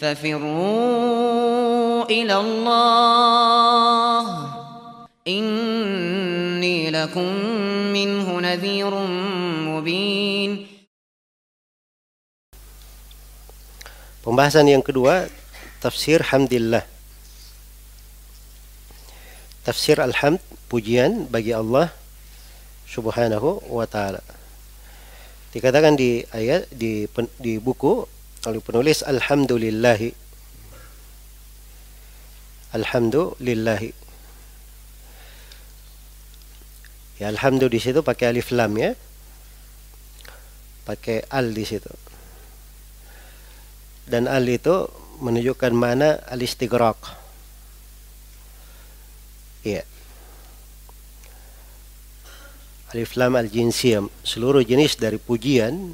ففروا إلى الله إني لكم منه نذير مبين. Pembahasan yang kedua, tafsir hamdillah. Tafsir alhamd, pujian bagi Allah Subhanahu wa ta'ala. Dikatakan di ayat di buku oleh penulis alhamdulillahi. Alhamdulillahi. Ya, alhamdu di situ pakai alif lam ya. Pakai al di situ. Dan al itu menunjukkan mana al-istighraq. Iya. Alif lam al-jinsiyah, seluruh jenis dari pujian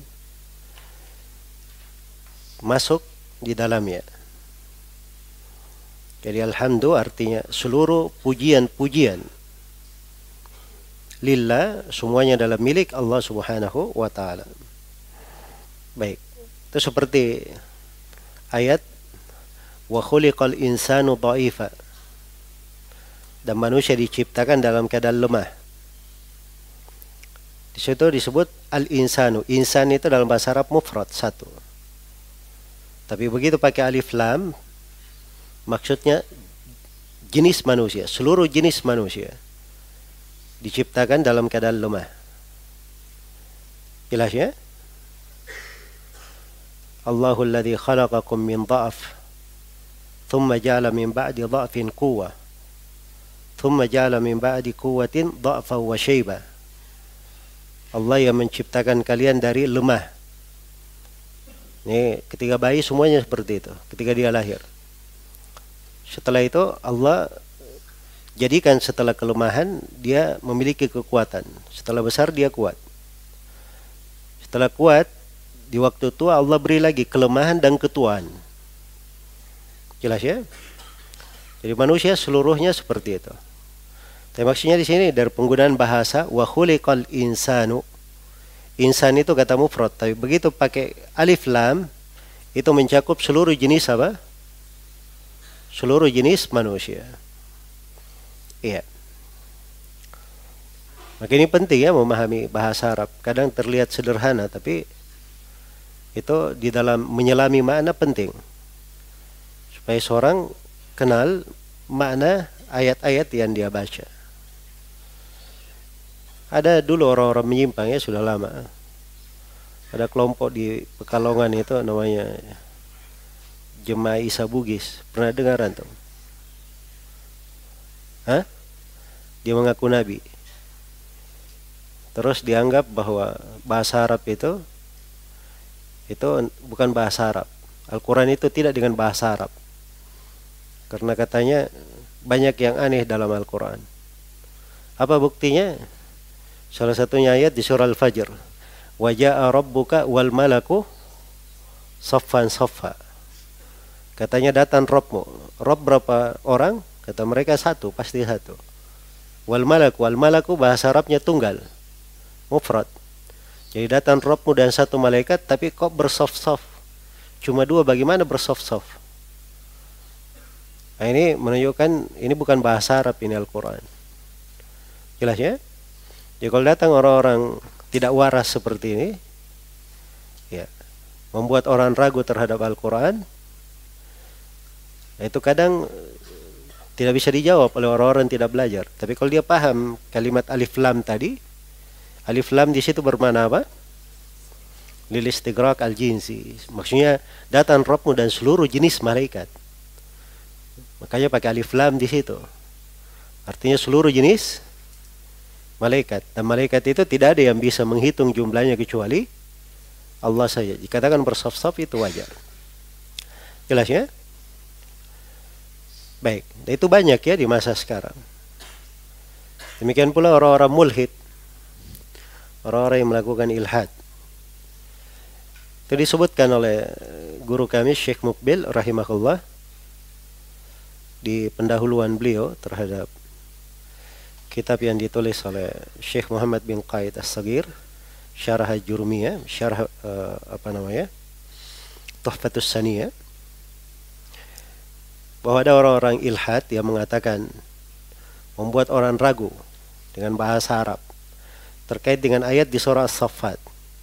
masuk di dalamnya. Jadi alhamdu artinya seluruh pujian-pujian lillah, semuanya adalah milik Allah Subhanahu wa ta'ala. Baik, itu seperti ayat wa khuliqal insanu dha'ifa, dan manusia diciptakan dalam keadaan lemah. Di situ disebut al-insanu. Insan itu dalam bahasa Arab mufrad, satu. Tapi begitu pakai alif lam, maksudnya jenis manusia, seluruh jenis manusia diciptakan dalam keadaan lemah. Jelas ya? Allahul ladzi khalaqakum min dha'f thumma ja'ala min ba'di dha'fin quwwah thumma ja'ala min ba'di quwwatin dha'fan wa syaiba. Allah yang menciptakan kalian dari lemah. Ini ketika bayi semuanya seperti itu, ketika dia lahir. Setelah itu Allah jadikan setelah kelemahan dia memiliki kekuatan. Setelah besar dia kuat. Setelah kuat, di waktu tua Allah beri lagi kelemahan dan ketuaan. Jelas ya? Jadi manusia seluruhnya seperti itu. Tapi maksudnya di sini dari penggunaan bahasa wa khuliqal insanu. Insan itu kata mufrad, tapi begitu pakai alif lam itu mencakup seluruh jenis apa? Seluruh jenis manusia. Iya. Maka ini penting ya memahami bahasa Arab. Kadang terlihat sederhana tapi itu di dalam menyelami makna penting. Supaya seorang kenal makna ayat-ayat yang dia baca. Ada dulu orang-orang menyimpang ya, sudah lama. Ada kelompok di Pekalongan itu namanya Jemaah Isa Bugis. Pernah dengar antum? Hah? Dia mengaku nabi. Terus dianggap bahwa bahasa Arab itu bukan bahasa Arab. Al-Quran itu tidak dengan bahasa Arab. Karena katanya banyak yang aneh dalam Al-Quran. Apa buktinya? Salah satunya ayat di surah Al-Fajr. Wa ja'a rabbuka wal malaku saffan saffa. Katanya datang Rabbmu. Rabb berapa orang? Kata mereka satu, pasti satu. Wal malaku bahasa Arabnya tunggal, mufrad. Jadi datang Rabbmu dan satu malaikat, tapi kok bersaf-saf? Cuma dua, bagaimana bersaf-saf? Nah, ini menunjukkan ini bukan bahasa Arab, ini Al-Quran. Jelas ya? Jadi kalau datang orang-orang tidak waras seperti ini, ya, membuat orang ragu terhadap Al-Quran, nah itu kadang tidak bisa dijawab oleh orang-orang yang tidak belajar. Tapi kalau dia paham kalimat alif lam tadi, alif lam di situ bermakna apa? Lil istighraq al-jinsi. Maksudnya datang Rabbmu dan seluruh jenis malaikat. Makanya pakai alif lam di situ. Artinya seluruh jenis malaikat. Dan malaikat itu tidak ada yang bisa menghitung jumlahnya kecuali Allah saja. Dikatakan bersaf-saf itu wajar. Jelas ya? Baik, dan itu banyak ya di masa sekarang. Demikian pula orang-orang mulhid, orang-orang yang melakukan ilhad. Itu disebutkan oleh guru kami Syekh Muqbil rahimahullah di pendahuluan beliau terhadap kitab yang ditulis oleh Syekh Muhammad bin Qaid As-Saghir, Syarah Jurmiyah, syarah Tuhfatus Saniyah. bahwa ada orang-orang ilhad yang mengatakan, membuat orang ragu dengan bahasa Arab terkait dengan ayat di surah As-Saffat.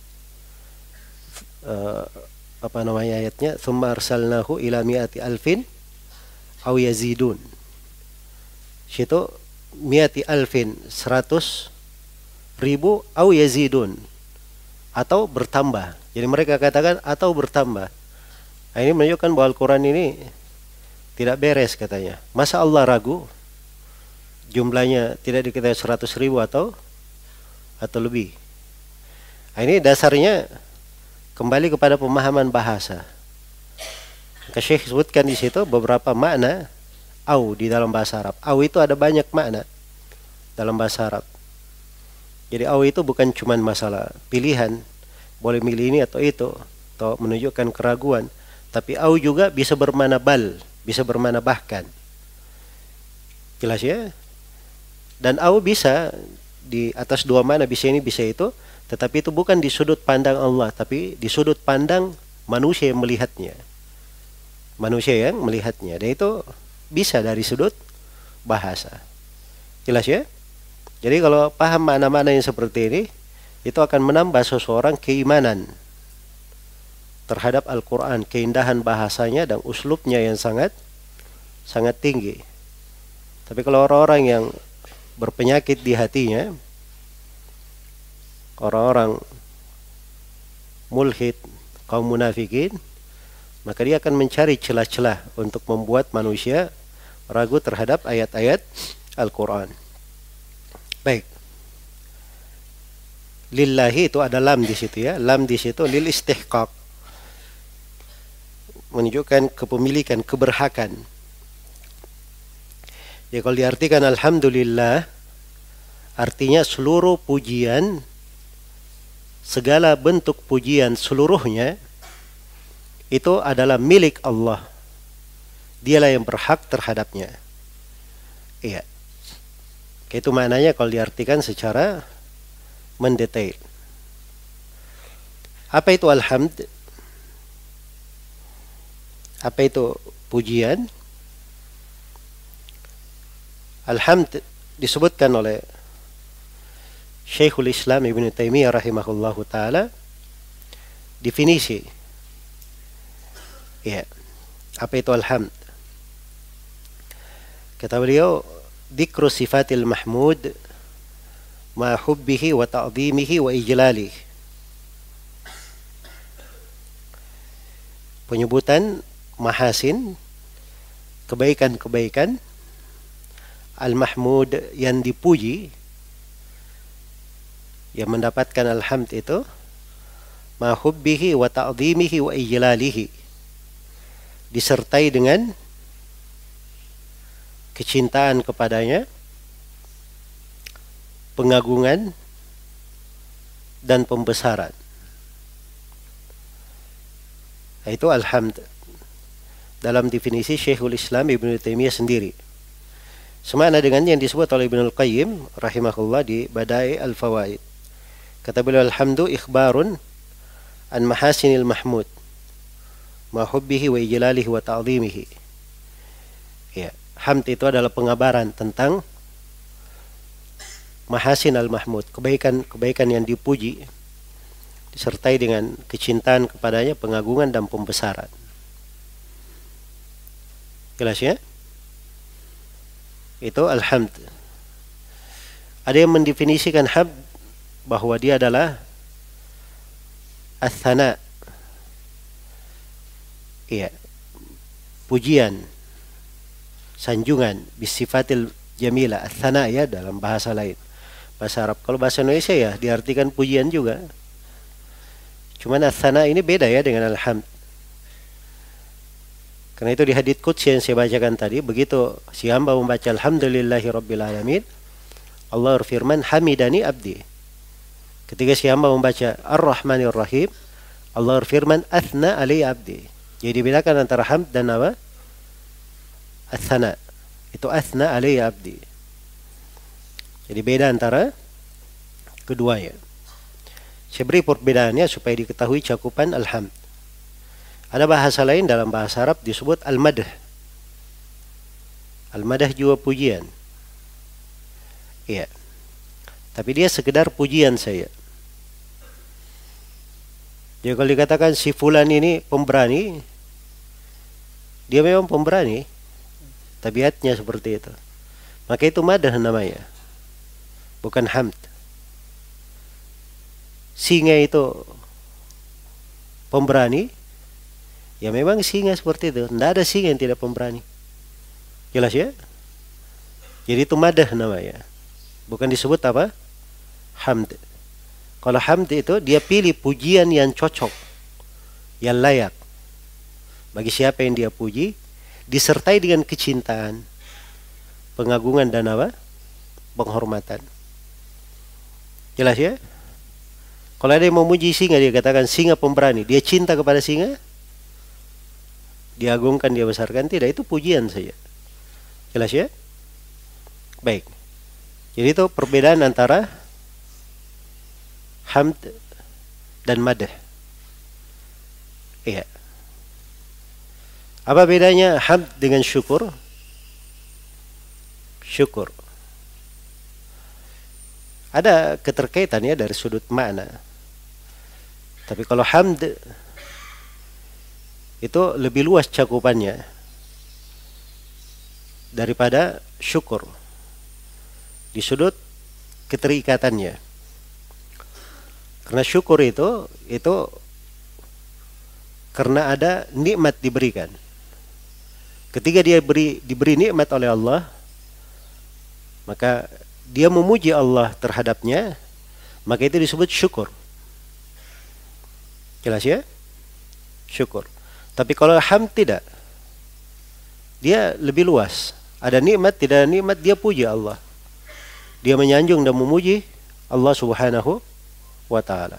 Apa namanya ayatnya? Tsumma arsalnahu ila mi'ati alfin aw yazidun. Situ mi'ati alfin 100.000 aw yazidun, atau bertambah. Jadi mereka katakan atau bertambah. Nah, ini menunjukkan bahwa Al-Quran ini tidak beres katanya. Masa Allah ragu jumlahnya tidak diketahui 100.000 atau lebih. Nah, ini dasarnya kembali kepada pemahaman bahasa. Maka Syekh sebutkan di situ beberapa makna au di dalam bahasa Arab. Au itu ada banyak makna dalam bahasa Arab. Jadi au itu bukan cuma masalah pilihan, boleh milih ini atau itu, atau menunjukkan keraguan. Tapi au juga bisa bermakna bal, bisa bermakna bahkan. Jelas ya? Dan au bisa di atas dua makna, bisa ini bisa itu. Tetapi itu bukan di sudut pandang Allah, tapi di sudut pandang manusia yang melihatnya. Manusia yang melihatnya. Dan itu bisa dari sudut bahasa. Jelas ya? Jadi kalau paham makna-makna yang seperti ini, itu akan menambah seseorang keimanan terhadap Al-Quran, keindahan bahasanya dan uslubnya yang sangat tinggi. Tapi kalau orang-orang yang berpenyakit di hatinya, orang-orang mulhid, kaum munafikin, maka dia akan mencari celah-celah untuk membuat manusia ragu terhadap ayat-ayat Al-Quran. Baik. Lillahi itu ada lam di situ ya. Lam di situ lil istihqaq, menunjukkan kepemilikan, keberhakan. Jadi kalau diartikan alhamdulillah, artinya seluruh pujian, segala bentuk pujian seluruhnya itu adalah milik Allah. Dialah yang berhak terhadapnya. Iya. Itu maknanya kalau diartikan secara mendetail. Apa itu alhamd? Apa itu pujian? Alhamd disebutkan oleh Syekhul Islam Ibn Taimiyah rahimahullahu ta'ala, definisi. Ya. Apa itu alhamd? Kata beliau, dzikru sifatil mahmud ma hubbihi wa ta'dhimihi wa ijlalihi. Penyebutan mahasin, kebaikan-kebaikan, al-mahmud yang dipuji, yang mendapatkan alhamd itu, ma hubbihi wa ta'dhimihi wa ijlalihi, disertai dengan kecintaan kepadanya, pengagungan dan pembesaran. Itu alhamd dalam definisi Syekhul Islam Ibn Taimiyah sendiri. Semakna dengan yang disebut oleh Ibnul Qayyim rahimahullah di Badai Al-Fawaid. Kata beliau, alhamdu ikhbarun an mahasinil mahmud ma hubbihi wa ijlalihi wa ta'zimihi. Ya, hamd itu adalah pengabaran tentang mahasin al-mahmud, kebaikan yang dipuji, disertai dengan kecintaan kepadanya, pengagungan dan pembesaran. Jelas ya? Itu alhamd. Ada yang mendefinisikan hamd bahwa dia adalah ats-tsana. Iya. Pujian, sanjungan, bisifatil jamilah, ats-tsana ya dalam bahasa lain. Bahasa Arab. Kalau bahasa Indonesia ya diartikan pujian juga. Cuman ats-tsana ini beda ya dengan alhamd. Karena itu di hadits qudsi yang saya bacakan tadi, begitu si hamba membaca alhamdulillahi rabbil alamin, Allah berfirman hamidani abdi. Ketika si hamba membaca ar-rahmanir rahim, Allah berfirman athna alayya abdi. Jadi dibedakan antara hamd dan apa? Ats-tsana. Itu athna alayya abdi. Jadi beda antara keduanya. Saya beri perbedaannya supaya diketahui cakupan alhamd. Ada bahasa lain dalam bahasa Arab disebut al-madh. Al-madah juga pujian. Iya. Tapi dia sekedar pujian saya. Jadi kalau dikatakan si fulan ini pemberani, dia memang pemberani, tabiatnya seperti itu. Maka itu madah namanya, bukan hamd. Singa itu pemberani, ya memang singa seperti itu. Tidak ada singa yang tidak pemberani. Jelas ya? Jadi itu madah namanya, bukan disebut apa? Hamd. Kalau hamd itu dia pilih pujian yang cocok, yang layak bagi siapa yang dia puji, disertai dengan kecintaan, pengagungan dan apa? Penghormatan. Jelas ya? Kalau ada yang memuji singa, dia katakan singa pemberani, dia cinta kepada singa, dia agungkan, dia besarkan, tidak, itu pujian saja. Jelas ya? Baik. Jadi itu perbedaan antara hamd dan madah. Iya. Apa bedanya hamd dengan syukur? Syukur. Ada keterkaitannya dari sudut makna. Tapi kalau hamd itu lebih luas cakupannya daripada syukur di sudut keterikatannya. Karena syukur itu karena ada nikmat diberikan. Ketika dia diberi nikmat oleh Allah, maka dia memuji Allah terhadapnya, maka itu disebut syukur. Jelas ya? Syukur. Tapi kalau hamd tidak, dia lebih luas. Ada nikmat, tidak ada nikmat, dia puji Allah. Dia menyanjung dan memuji Allah Subhanahu wa ta'ala.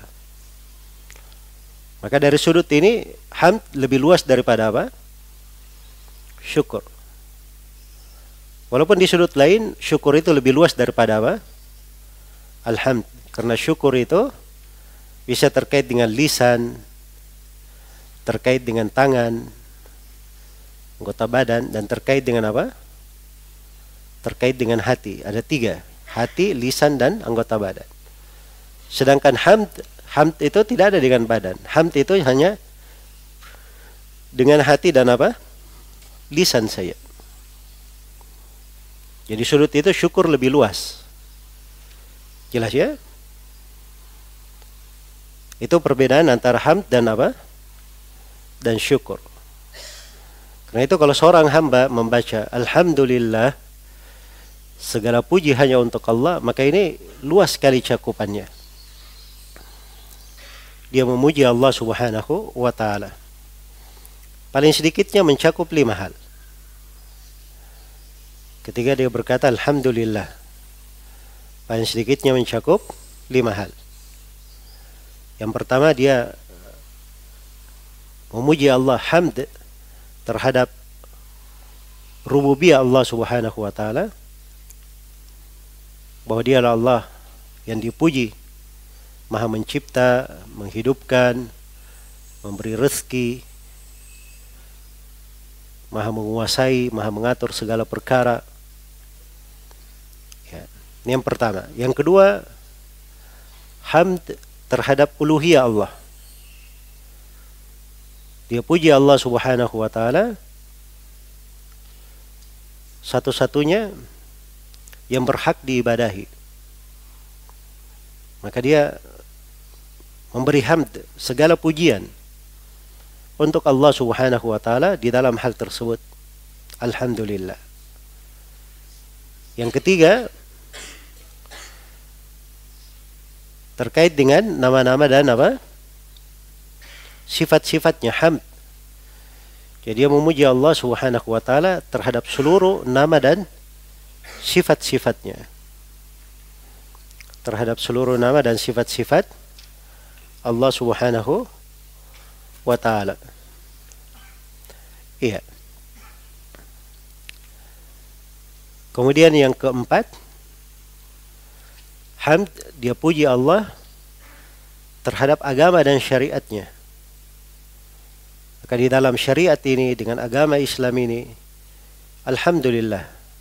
Maka dari sudut ini hamd lebih luas daripada apa? Syukur. Walaupun di sudut lain syukur itu lebih luas daripada apa? Alhamd. Karena syukur itu bisa terkait dengan lisan, terkait dengan tangan, anggota badan, dan terkait dengan apa? Terkait dengan hati. Ada 3. Hati, lisan, dan anggota badan. Sedangkan hamd itu tidak ada dengan badan. Hamd itu hanya dengan hati dan apa? Lisan saja. Jadi sudut itu syukur lebih luas. Jelas ya? Itu perbedaan antara hamd dan apa? Dan syukur. Karena itu kalau seorang hamba membaca Alhamdulillah, segala puji hanya untuk Allah, maka ini luas sekali cakupannya. Dia memuji Allah Subhanahu wa ta'ala. Paling sedikitnya mencakup 5 hal. Ketika dia berkata Alhamdulillah, paling sedikitnya mencakup 5 hal. Yang pertama, dia memuji Allah hamd terhadap rububiyah Allah Subhanahu wa ta'ala, bahwa dia adalah Allah yang dipuji, maha mencipta, menghidupkan, memberi rezeki, maha menguasai, maha mengatur segala perkara. Ya, ini yang pertama. Yang kedua, hamd terhadap uluhiyah Allah. Dia puji Allah Subhanahu wa ta'ala, satu-satunya yang berhak diibadahi. Maka dia memberi hamd, segala pujian untuk Allah Subhanahu wa ta'ala di dalam hal tersebut. Alhamdulillah. Yang ketiga, terkait dengan nama-nama dan apa? Sifat-sifatnya hamd. Jadi dia memuji Allah Subhanahu wa ta'ala terhadap seluruh nama dan sifat-sifatnya. Terhadap seluruh nama dan sifat-sifat Allah Subhanahu wa ta'ala. Iya. Kemudian yang keempat, hamd, dia puji Allah terhadap agama dan syariatnya. Maka di dalam syariat ini, dengan agama Islam ini, Alhamdulillah,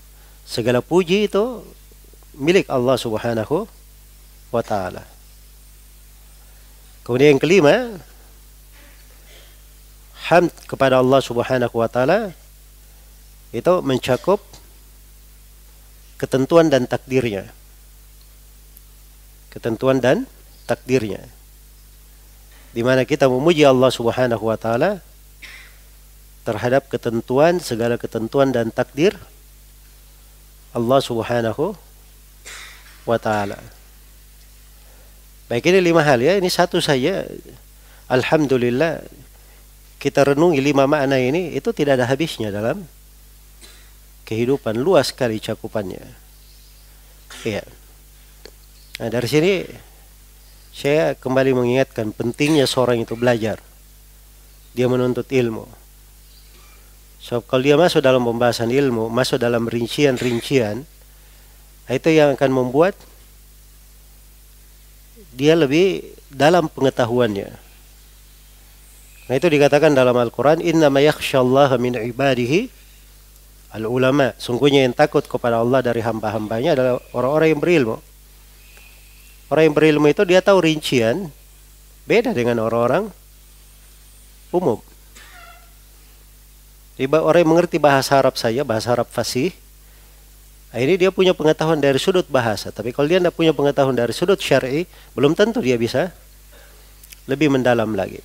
Segala puji itu milik Allah Subhanahu wa ta'ala. Kemudian yang kelima, hamd kepada Allah Subhanahu wa ta'ala itu mencakup ketentuan dan takdirnya. Ketentuan dan takdirnya. Di mana kita memuji Allah Subhanahu wa ta'ala terhadap ketentuan, segala ketentuan dan takdir Allah Subhanahu wa ta'ala. Baik, ini 5 hal ya, ini satu saja. Alhamdulillah kita renungi 5 makna ini, itu tidak ada habisnya dalam kehidupan, luas sekali cakupannya. Iya. Nah, dari sini saya kembali mengingatkan pentingnya seorang itu belajar. Dia menuntut ilmu. So, kalau dia masuk dalam pembahasan ilmu, masuk dalam rincian-rincian, itu yang akan membuat dia lebih dalam pengetahuannya. Nah, itu dikatakan dalam Al-Quran, innama yakhshallaha min ibadihi al-ulama. Sungguhnya yang takut kepada Allah dari hamba-hambanya adalah orang-orang yang berilmu. Orang yang berilmu itu dia tahu rincian, beda dengan orang-orang umum. Orang yang mengerti bahasa Arab saja, bahasa Arab fasih, ini dia punya pengetahuan dari sudut bahasa. Tapi kalau dia tidak punya pengetahuan dari sudut syar'i, belum tentu dia bisa lebih mendalam lagi.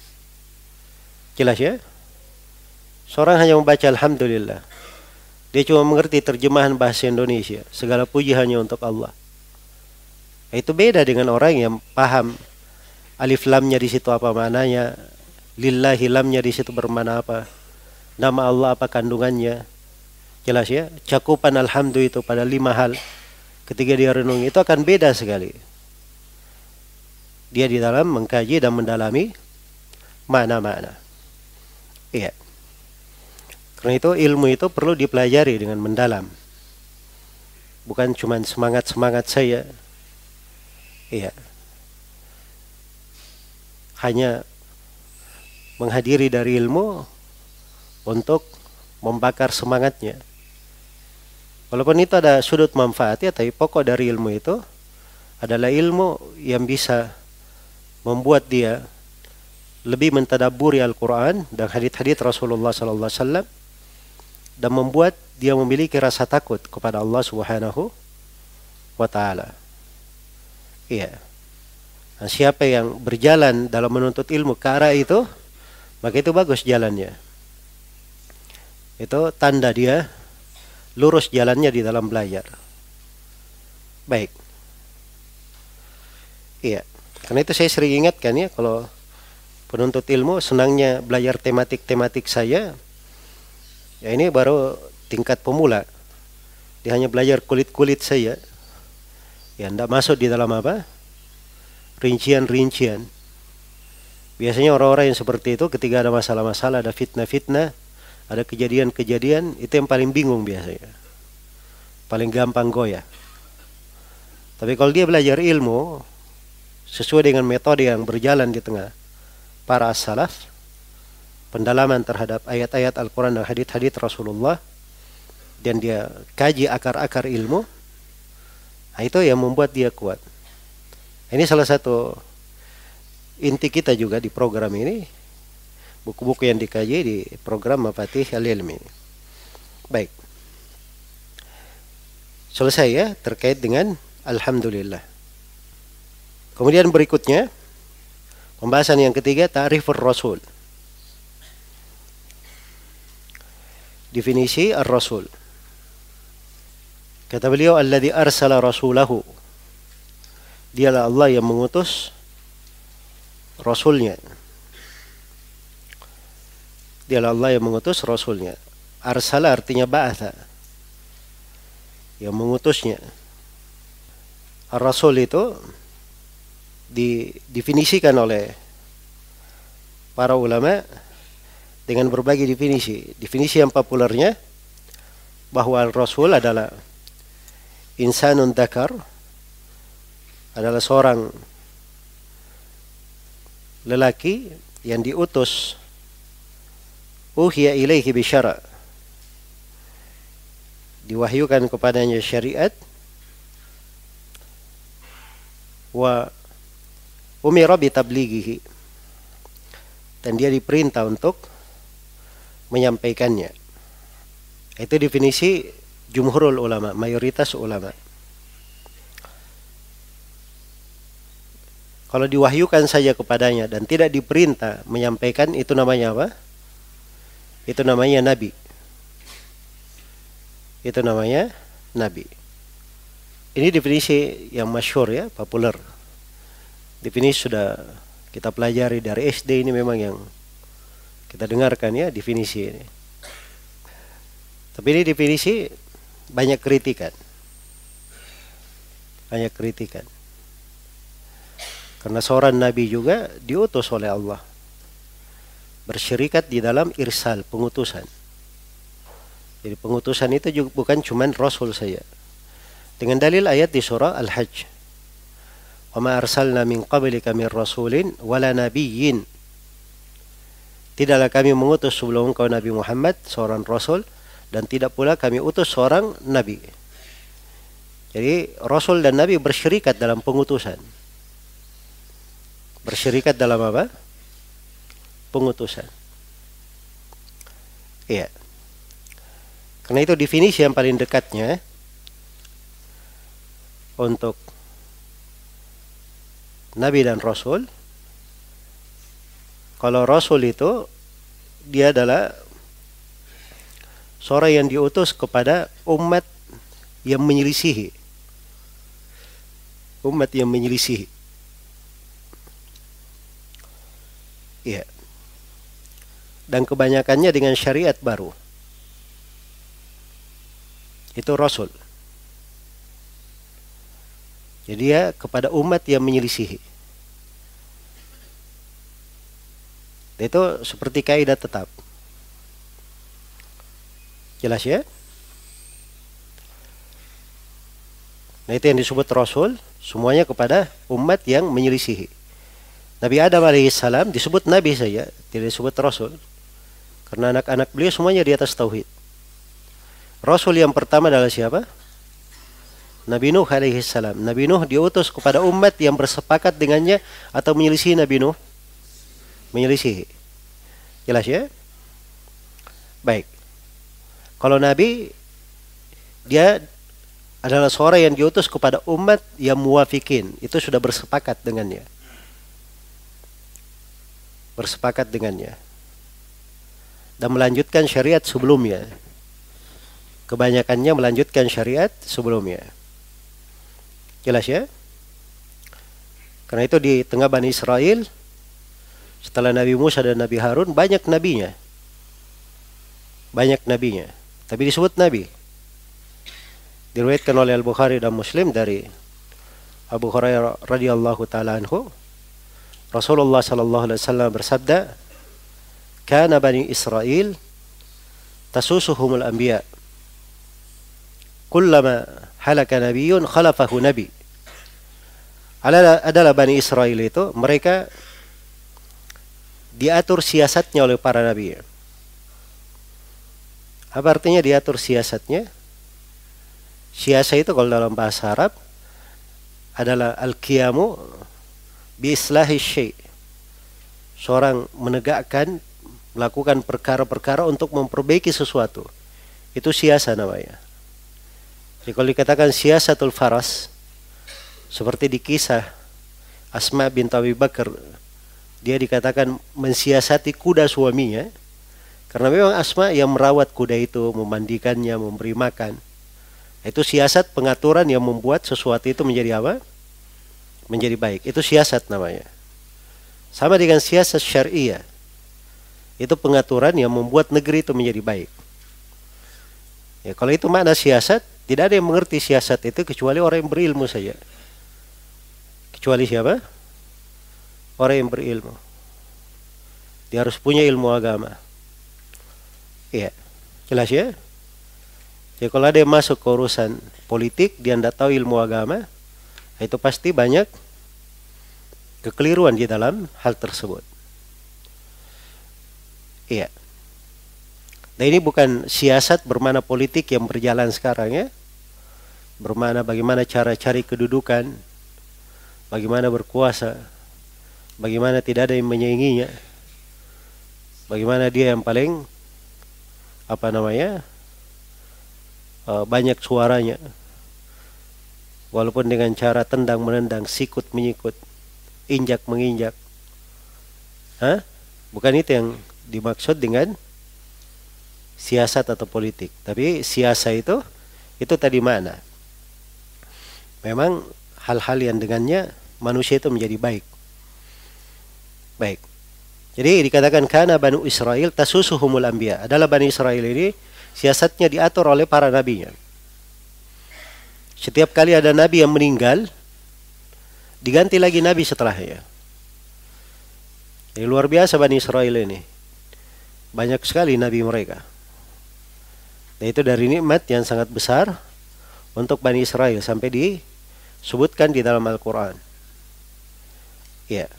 Jelas ya? Seorang hanya membaca alhamdulillah, dia cuma mengerti terjemahan bahasa Indonesia, segala puji hanya untuk Allah. Itu beda dengan orang yang paham alif lamnya di situ apa maknanya, lillahi lamnya di situ bermakna apa, nama Allah apa kandungannya. Jelas ya, cakupan alhamdulillah itu pada 5 hal ketika dia renungi itu akan beda sekali. Dia di dalam mengkaji dan mendalami makna-makna. Iya. Karena itu ilmu itu perlu dipelajari dengan mendalam. Bukan cuma semangat-semangat saya. Iya. Hanya menghadiri dari ilmu untuk membakar semangatnya. Walaupun itu ada sudut manfaat ya, tapi pokok dari ilmu itu adalah ilmu yang bisa membuat dia lebih mentadabburi Al-Quran dan hadits-hadits Rasulullah sallallahu alaihi wasallam, dan membuat dia memiliki rasa takut kepada Allah Subhanahu wa ta'ala. Iya. Nah, siapa yang berjalan dalam menuntut ilmu ke arah itu, maka itu bagus jalannya. Itu tanda dia lurus jalannya di dalam belajar. Baik. Iya. Karena itu saya sering ingatkan ya, kalau penuntut ilmu senangnya belajar tematik-tematik saya, ya ini baru tingkat pemula. Dia hanya belajar kulit-kulit saya. Ya, tidak masuk di dalam apa? Rincian-rincian. Biasanya orang-orang yang seperti itu ketika ada masalah-masalah, ada fitnah-fitnah, ada kejadian-kejadian, itu yang paling bingung biasanya. Paling gampang goyah. Tapi kalau dia belajar ilmu sesuai dengan metode yang berjalan di tengah para as-salaf, pendalaman terhadap ayat-ayat Al-Quran dan hadits-hadits Rasulullah, dan dia kaji akar-akar ilmu, nah itu yang membuat dia kuat. Ini salah satu inti kita juga di program ini, buku-buku yang dikaji di program Mafatih Al-Ilmi. Baik. Selesai ya terkait dengan alhamdulillah. Kemudian berikutnya, pembahasan yang ketiga, ta'rifur Rasul. Definisi ar-Rasul. Kata beliau, alladzi arsala rasulahu. Dialah Allah yang mengutus Rasulnya. Dialah Allah yang mengutus Rasulnya. Arsala artinya ba'atha, yang mengutusnya. Ar-Rasul itu didefinisikan oleh para ulama dengan berbagai definisi. Definisi yang populernya bahwa Rasul adalah insanun dzakar, adalah seorang lelaki yang diutus, uhiya ilaihi bisyara, diwahyukan kepadanya syariat, wa umira bitablighihi, dan dia diperintah untuk menyampaikannya. Itu definisi jumhurul ulama, mayoritas ulama. Kalau diwahyukan saja kepadanya dan tidak diperintah menyampaikan, itu namanya apa? Itu namanya nabi. Itu namanya nabi. Ini definisi yang masyhur ya, populer. Definisi sudah kita pelajari dari SD, ini memang yang kita dengarkan ya definisi ini. Tapi ini definisi banyak kritikan. Banyak kritikan. Karena seorang nabi juga diutus oleh Allah, bersyirikat di dalam irsal, pengutusan. Jadi pengutusan itu juga bukan cuma rasul saja. Dengan dalil ayat di surah Al-Hajj, "Wa ma arsalna min qablika min rasulin wala nabiyyin." Tidaklah kami mengutus sebelum engkau Nabi Muhammad seorang rasul, dan tidak pula kami utus seorang nabi. Jadi rasul dan nabi bersyirikat dalam pengutusan. Bersyirikat dalam apa? Pengutusan. Iya. Karena itu definisi yang paling dekatnya untuk nabi dan rasul. Kalau rasul itu dia adalah seorang yang diutus kepada umat yang menyelisihi. Umat yang menyelisihi. Iya. Dan kebanyakannya dengan syariat baru. Itu rasul. Jadi dia kepada umat yang menyelisihi. Itu seperti kaidah tetap. Jelas ya? Nah, itu yang disebut rasul, semuanya kepada umat yang menyelisihi. Nabi Adam alaihissalam disebut nabi saja, tidak disebut rasul. Karena anak-anak beliau semuanya di atas tauhid. Rasul yang pertama adalah siapa? Nabi Nuh alaihissalam. Nabi Nuh diutus kepada umat yang bersepakat dengannya atau menyelisihi Nabi Nuh? Menyelisihi. Jelas ya? Baik. Kalau Nabi, dia adalah seorang yang diutus kepada umat yang muwafikin. Itu sudah bersepakat dengannya. Bersepakat dengannya. Dan melanjutkan syariat sebelumnya. Kebanyakannya melanjutkan syariat sebelumnya. Jelas ya? Karena itu di tengah Bani Israel, setelah Nabi Musa dan Nabi Harun, banyak nabinya. Banyak nabinya. Tapi disebut nabi. Diriwayatkan oleh Al-Bukhari dan Muslim dari Abu Hurairah radhiyallahu taala anhu, Rasulullah sallallahu alaihi wasallam bersabda, "Kana Bani Israel tasusuhumul anbiya. Kullama halaka nabiyyun khalafahu nabi." Adalah Bani Israel itu, mereka diatur siasatnya oleh para nabi. Apa artinya diatur siasatnya? Siasat itu kalau dalam bahasa Arab adalah al-qiyamu bi islahi syai'. Seorang menegakkan, melakukan perkara-perkara untuk memperbaiki sesuatu. Itu siasat namanya. Jadi kalau dikatakan siasatul faras, seperti di kisah Asma bint Abi Bakar, dia dikatakan mensiasati kuda suaminya, karena memang Asma yang merawat kuda itu, memandikannya, memberi makan. Itu siasat pengaturan yang membuat sesuatu itu menjadi apa? Menjadi baik. Itu siasat namanya. Sama dengan siasat syariah. Itu pengaturan yang membuat negeri itu menjadi baik. Ya, kalau itu makna siasat, tidak ada yang mengerti siasat itu kecuali orang yang berilmu saja. Kecuali siapa? Orang yang berilmu. Dia harus punya ilmu agama. Iya, jelas ya? Jadi kalau ada yang masuk ke urusan politik, dia tidak tahu ilmu agama, itu pasti banyak kekeliruan di dalam hal tersebut. Iya. Nah, ini bukan siasat bermana politik yang berjalan sekarang ya. Bermana bagaimana cara cari kedudukan, bagaimana berkuasa, bagaimana tidak ada yang menyainginya, bagaimana dia yang paling banyak suaranya, walaupun dengan cara tendang menendang, sikut menyikut, injak menginjak. Bukan itu yang dimaksud dengan siasat atau politik. Tapi siasat itu tadi mana? Memang hal-hal yang dengannya manusia itu menjadi baik. Baik. Jadi dikatakan kana Banu Israel tasusuhumul anbiya. Adalah Bani Israel ini siasatnya diatur oleh para nabinya. Setiap kali ada nabi yang meninggal, diganti lagi nabi setelahnya. Jadi luar biasa Bani Israel ini. Banyak sekali nabi mereka. Dan itu dari nikmat yang sangat besar untuk Bani Israel sampai disebutkan di dalam Al-Quran. Ya.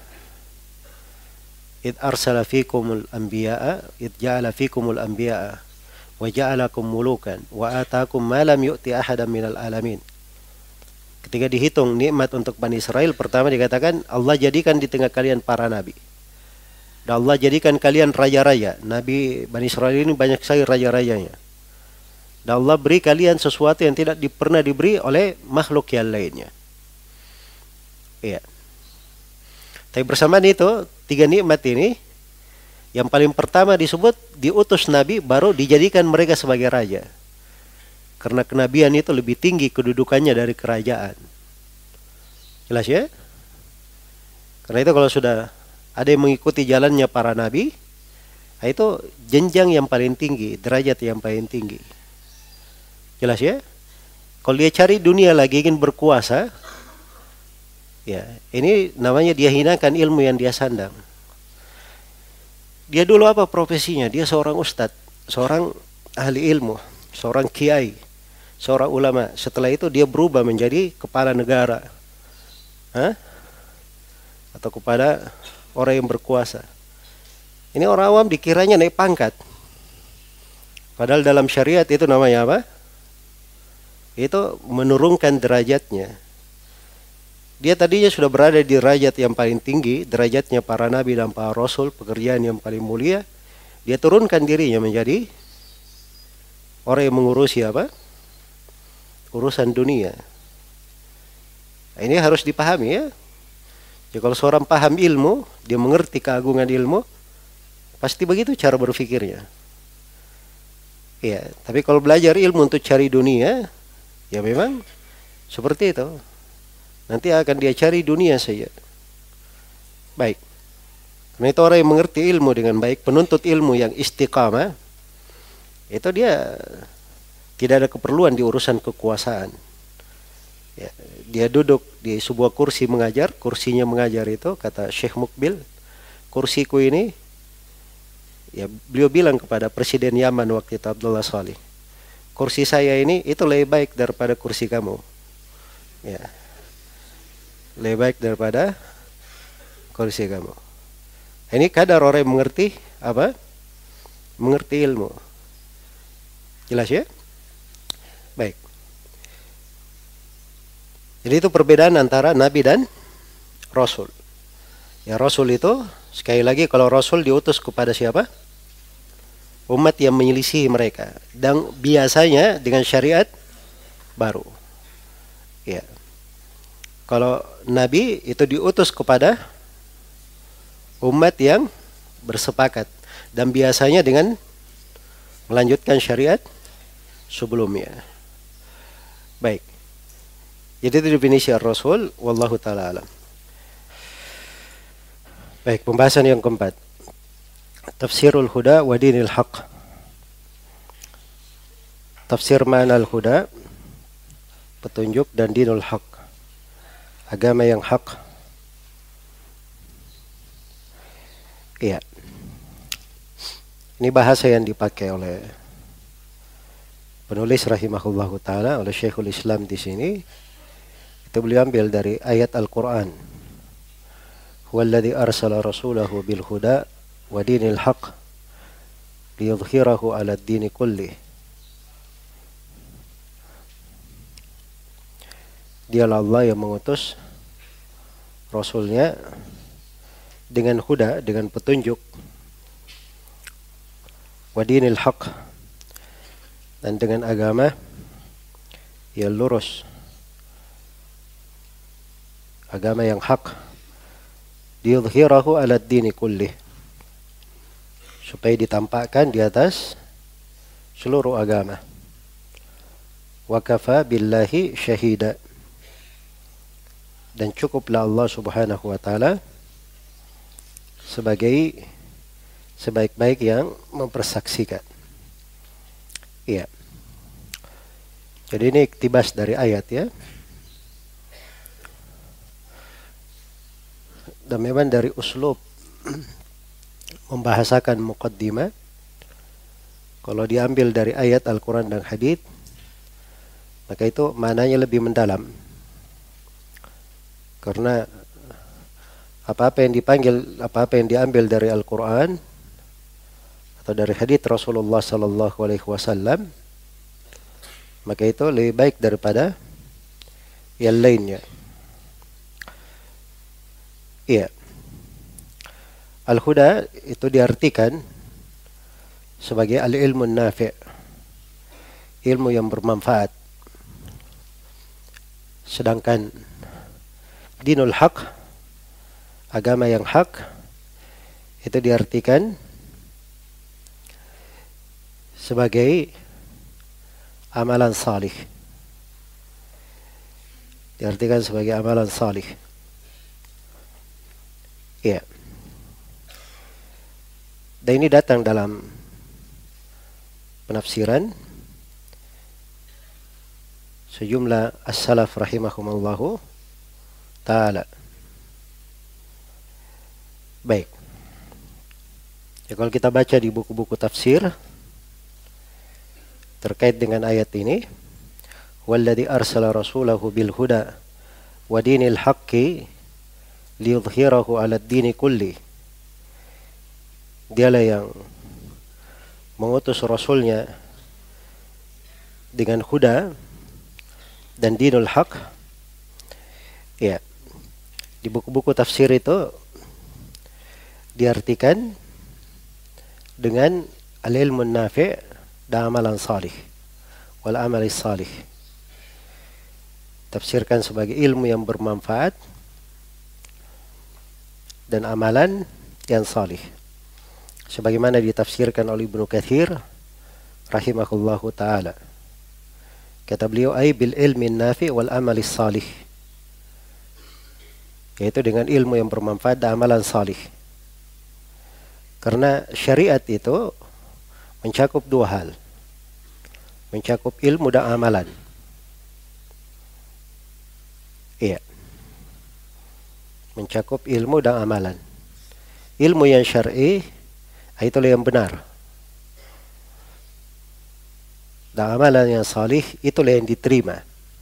Id arsala fikumul anbiya'a id ja'ala fikumul anbiya'a wa ja'alakum mulukan wa atakum ma lam yu'ti ahadan minal alamin. Ketika dihitung nikmat untuk Bani Israel, pertama dikatakan Allah jadikan di tengah kalian para nabi. Dan Allah jadikan kalian raja-raja. Nabi Bani Israel ini banyak sekali raja-rajanya. Dan Allah beri kalian sesuatu yang tidak pernah diberi oleh makhluk yang lainnya. Iya. Tapi bersamaan itu, 3 nikmat ini, yang paling pertama disebut diutus Nabi, baru dijadikan mereka sebagai raja. Karena kenabian itu lebih tinggi kedudukannya dari kerajaan. Jelas ya? Karena itu kalau sudah ada yang mengikuti jalannya para nabi, itu jenjang yang paling tinggi, derajat yang paling tinggi. Jelas ya? Kalau dia cari dunia lagi, ingin berkuasa, ya ini namanya dia hinakan ilmu yang dia sandang. Dia dulu apa profesinya? Dia seorang ustadz, seorang ahli ilmu, seorang kiai, seorang ulama. Setelah itu dia berubah menjadi kepala negara, atau kepada orang yang berkuasa. Ini orang awam dikiranya naik pangkat. Padahal dalam syariat itu namanya apa? Itu menurunkan derajatnya. Dia tadinya sudah berada di derajat yang paling tinggi, derajatnya para nabi dan para rasul, pekerjaan yang paling mulia. Dia turunkan dirinya menjadi orang yang mengurusi apa? Urusan dunia. Nah, ini harus dipahami ya. Jadi kalau seorang paham ilmu, dia mengerti keagungan ilmu, pasti begitu cara berpikirnya. Ya, tapi kalau belajar ilmu untuk cari dunia, ya memang seperti itu. Nanti akan dia cari dunia saja. Baik. Karena itu orang yang mengerti ilmu dengan baik, penuntut ilmu yang istiqamah, itu dia tidak ada keperluan di urusan kekuasaan. Ya, dia duduk di sebuah kursi mengajar, kursinya mengajar itu, kata Syekh Mukbil, kursiku ini, ya beliau bilang kepada Presiden Yaman waktu itu Abdullah Salih, kursi saya ini itu lebih baik daripada kursi kamu. Ya. Lebih baik daripada kursi kamu. Ini kadar orang yang mengerti apa? Mengerti ilmu. Jelas ya? Baik. Jadi itu perbedaan antara nabi dan rasul. Ya rasul itu sekali lagi kalau rasul diutus kepada siapa? Umat yang menyelisihi mereka, dan biasanya dengan syariat baru. Ya. Kalau nabi itu diutus kepada umat yang bersepakat, dan biasanya dengan melanjutkan syariat sebelumnya. Baik. Jadi itu definisi ar-rasul, wallahu taala alam. Baik, pembahasan yang keempat. Tafsirul huda wa dinil haq. Tafsir makna al-huda, petunjuk, dan dinul haq, agama yang hak. Iya. Ini bahasa yang dipakai oleh penulis rahimahullahu taala, oleh Syekhul Islam di sini. Itu beliau ambil dari ayat Al-Qur'an. Huwallazi arsala rasulahu bil huda wa dinil haq liyudhhirahu 'ala ad-dini kullih. Dialah Allah yang mengutus Rasulnya dengan huda, dengan petunjuk, wa dinil haq, dan dengan agama yang lurus, agama yang hak, liyudhhirahu 'ala ad-dini kullih, supaya ditampakkan di atas seluruh agama. Wa kafa billahi syahida, dan cukuplah Allah Subhanahu wa taala sebagai sebaik-baik yang mempersaksikan. Iya. Jadi ini iktibas dari ayat ya. Dan memang dari uslub membahasakan muqaddimah, kalau diambil dari ayat Al-Quran dan hadits, maka itu maknanya lebih mendalam. Karena apa-apa yang diambil dari Al-Quran atau dari hadits Rasulullah sallallahu alaihi wasallam, maka itu lebih baik daripada yang lainnya. Iya. Al-huda itu diartikan sebagai al-ilmu nafi', ilmu yang bermanfaat. Sedangkan dinul haq, agama yang hak, itu diartikan sebagai amalan salih. Diartikan sebagai amalan salih. Ya. Dan ini datang dalam penafsiran sejumlah as-salaf rahimahumullahu ta'ala. Baik. Ya, kalau kita baca di buku-buku tafsir terkait dengan ayat ini, walladzi arsala rasulahu bil huda wa dinil haqqi liyudhhirahu 'ala ad-dini kulli. Dialah yang mengutus rasulnya dengan huda dan dinul haq. Ya. Di buku-buku tafsir itu diartikan dengan al-ilmu nafi' dan amalan salih, wal amali salih. Tafsirkan sebagai ilmu yang bermanfaat dan amalan yang salih. Sebagaimana ditafsirkan oleh Ibnu Katsir rahimahullahu taala. Kata beliau, ay bil ilmi nafi' wal amali salih, yaitu dengan ilmu yang bermanfaat dan amalan salih. Karena syariat itu mencakup dua hal, mencakup ilmu dan amalan. Iya, mencakup ilmu dan amalan. Ilmu yang syar'i itulah yang benar, dan amalan yang salih itulah yang diterima.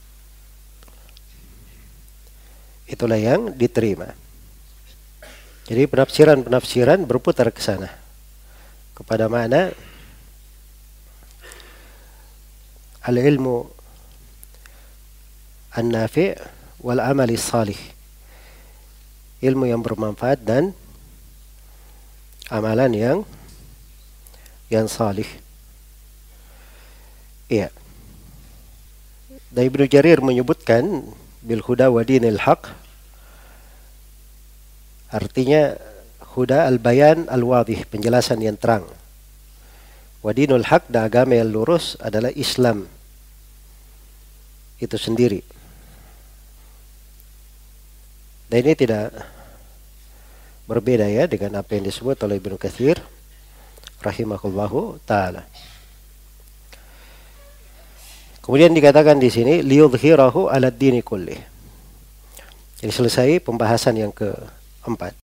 Itulah yang diterima. Jadi penafsiran berputar ke sana, kepada makna al-ilmu an-nafi' wal amali salih, ilmu yang bermanfaat dan amalan yang salih. Iya. Dan Ibnu Jarir menyebutkan bil huda wa dinil haq, artinya huda al-bayan al-wadih, penjelasan yang terang. Wa dinul haq, dan agama yang lurus adalah Islam itu sendiri. Dan ini tidak berbeda ya dengan apa yang disebut oleh Ibnu Katsir rahimahullahu taala. Kemudian dikatakan di sini liyudhhirahu 'ala ad-dini kullih. Jadi selesai pembahasan yang keempat.